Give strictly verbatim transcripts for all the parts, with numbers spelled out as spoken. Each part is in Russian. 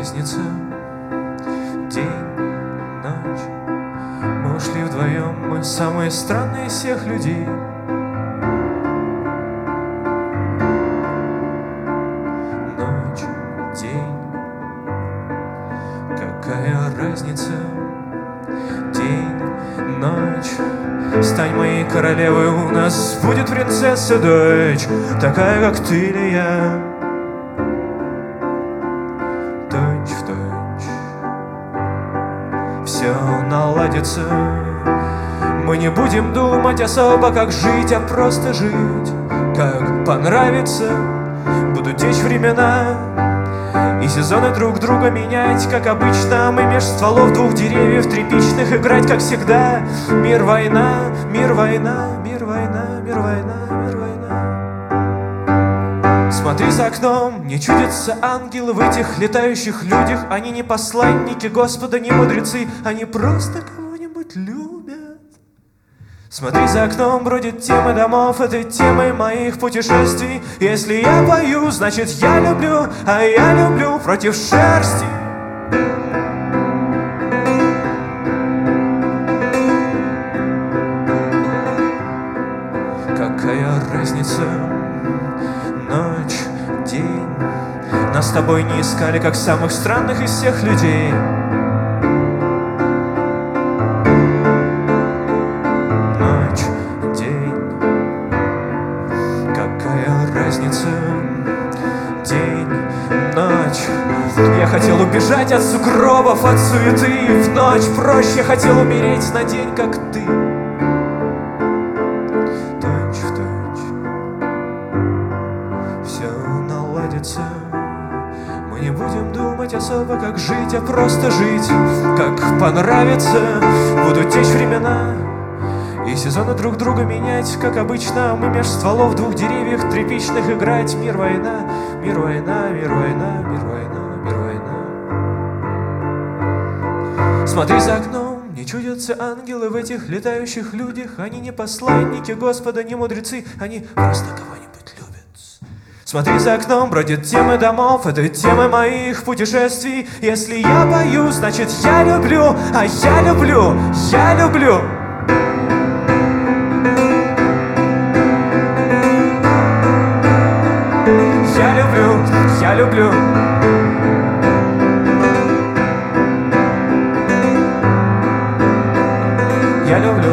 разница? День, ночь. Мы ушли вдвоем, мы самые странные из всех людей. Ночь, день. Какая разница? День, ночь. Стань моей королевой, у нас будет принцесса дочь, такая, как ты или я. Точь в точь. Все наладится. Мы не будем думать особо, как жить, а просто жить, как понравится. Будут течь времена и сезоны друг друга менять, как обычно. Мы меж стволов двух деревьев тряпичных играть, как всегда. Мир, война, мир, война, мир, война, мир, война, мир, война. Смотри за окном, мне чудятся ангелы в этих летающих людях. Они не посланники Господа, не мудрецы, они просто кого-нибудь любят. Смотри за окном, бродят темы домов, это темы моих путешествий. Если я пою, значит я люблю, а я люблю против шерсти. Какая разница? Ночь, день. Нас с тобой не искали, как самых странных из всех людей. Я хотел убежать от сугробов, от суеты. В ночь проще, я хотел умереть на день, как ты. Точь в точь. Все наладится. Мы не будем думать особо, как жить, а просто жить, как понравится. Будут течь времена и сезоны друг друга менять, как обычно. Мы меж стволов двух деревьев тряпичных играть. Мир, война, мир, война, мир, война, мир, война, мир, война. Смотри за окном, мне чудятся ангелы в этих летающих людях. Они не посланники Господа, не мудрецы, они просто кого-нибудь любят. Смотри за окном, бродят темы домов, это темы моих путешествий. Если я пою, значит я люблю, а я люблю, я люблю. Я люблю, я люблю. Я люблю.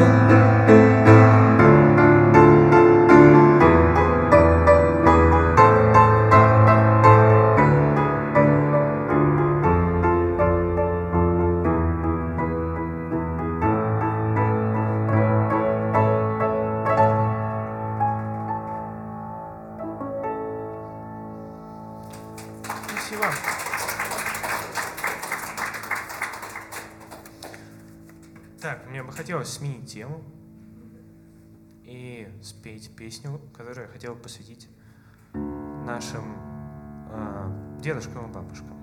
Спасибо. Так, мне бы хотелось сменить тему и спеть песню, которую я хотел посвятить нашим э, дедушкам и бабушкам.